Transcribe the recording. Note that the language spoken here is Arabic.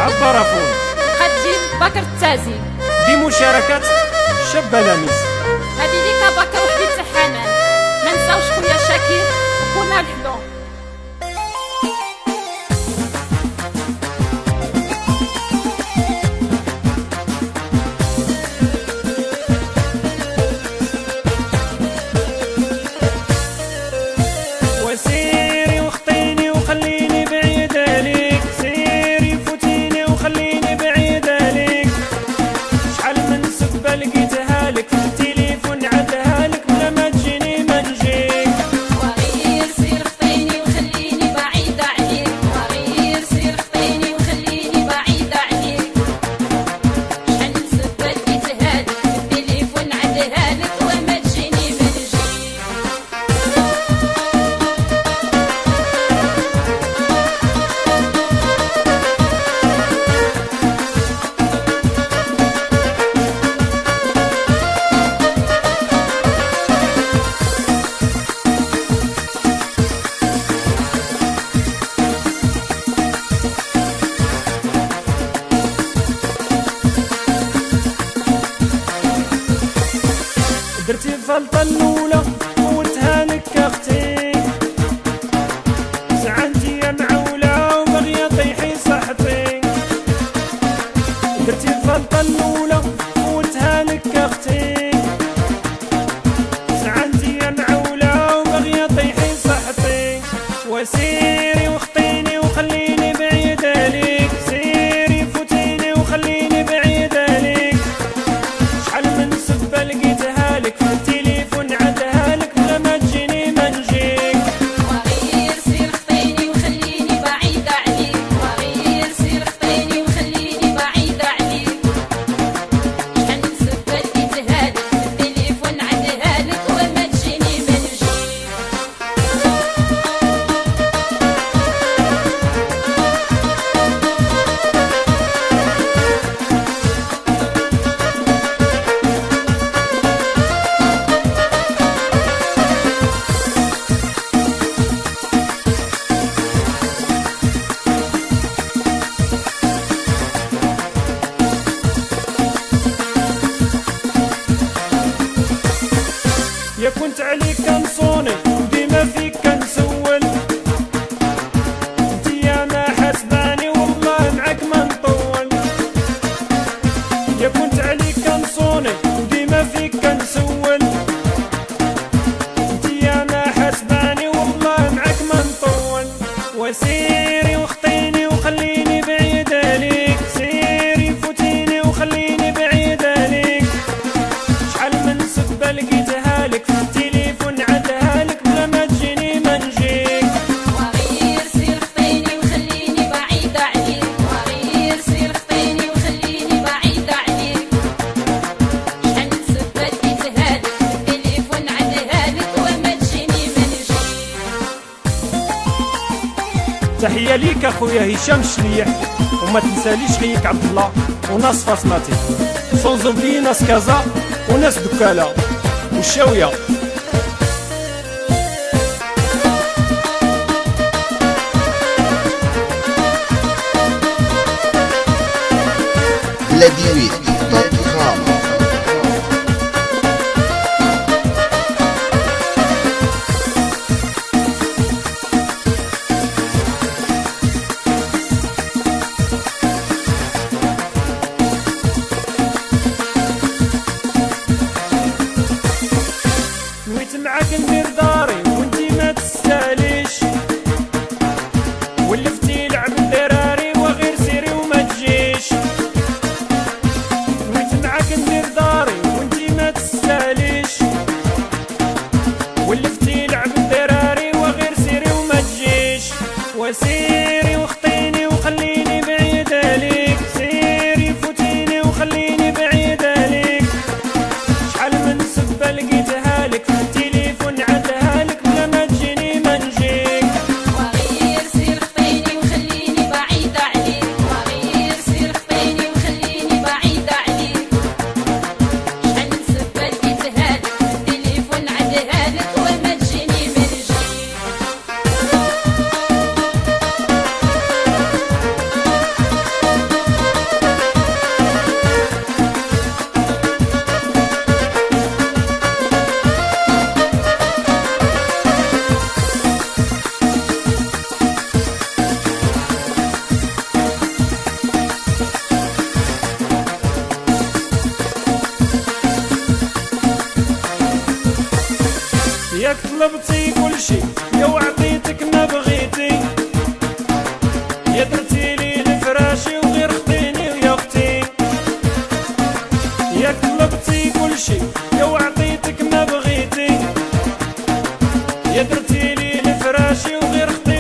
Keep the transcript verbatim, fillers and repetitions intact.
عبارافون قديم بكر التازي بمشاركة شابة لاميس. هذه ليك بكر وحدي تاع حنان، ما نساوش خويا شاكير وخونا الحلو. وسيري وخطيني وخليني بعيد عليك، سيري فوتيني وخليني بعيد عليك، شحال من سبة لقيتها لك في التليفون عدها لك بلا ما تجيني ما نجيك. وغير سير خطيني وخليني بعيد عليك، وغير سير خطيني وخليني بعيد عليك، شحال من سبة لقيتها لك في التليفون عدها لك وما تجيني ما نجيك. درتي الفلطة الأولى وتهانك أختي، زعلتي يا معولة وبغية طيحي صاحبي. درتي الفلطة الأولى وتهانك أختي، زعلتي يا معولة وبغية طيحي صاحبي. وسيري وخطيني وخليني بعيد عليك، سيري فوتيني وخليني بعيد عليك، شحال من سبة لقيتها لك في التليفون عدها لك بلا ما تجيني ما نجيك. وغير سير خطيني وخليني بعيد عليك، وغير سير خطيني وخليني بعيد عليك، شحال من سبة لقيتها لك في التليفون عدها لك وما تجيني ما نجيك. يا كنت عليك كنصوني وديما فيك كنسول، انتي يا ما حسباني والله معاك ما نطول. يا كنت عليك كنصوني وديما فيك كنسول، انتي يا ما حسباني والله معاك ما نطول. وسيري وخطيني وخليني بعيد عليك، سيري فوتيني وخليني بعيد عليك، شحال من سبة لقيتها لك في التليفون عدها لك بلا ما تجيني ما نجيك. وغير سير خطيني وخليني بعيد عليك، وغير سير خطيني وخليني بعيد عليك، شحال من سبة لقيتها لك في التليفون عدها لك وما تجيني ما نجيك. تحية ليك اخويا هشام شليح، وما تنساليش خيك عبد الله وناس فاطمتي، سونزوبلي ناس كازا وناس دكالة والشاوية. Vladimir دوت كوم. طلبتي كل شي يا وعطيتك ما بغيتي، يا درتي لي لفراشي وغير خطيني ويا اختي. يا طلبتي كل شي يا وعطيتك ما بغيتي، يا درتي لي لفراشي وغير خطيني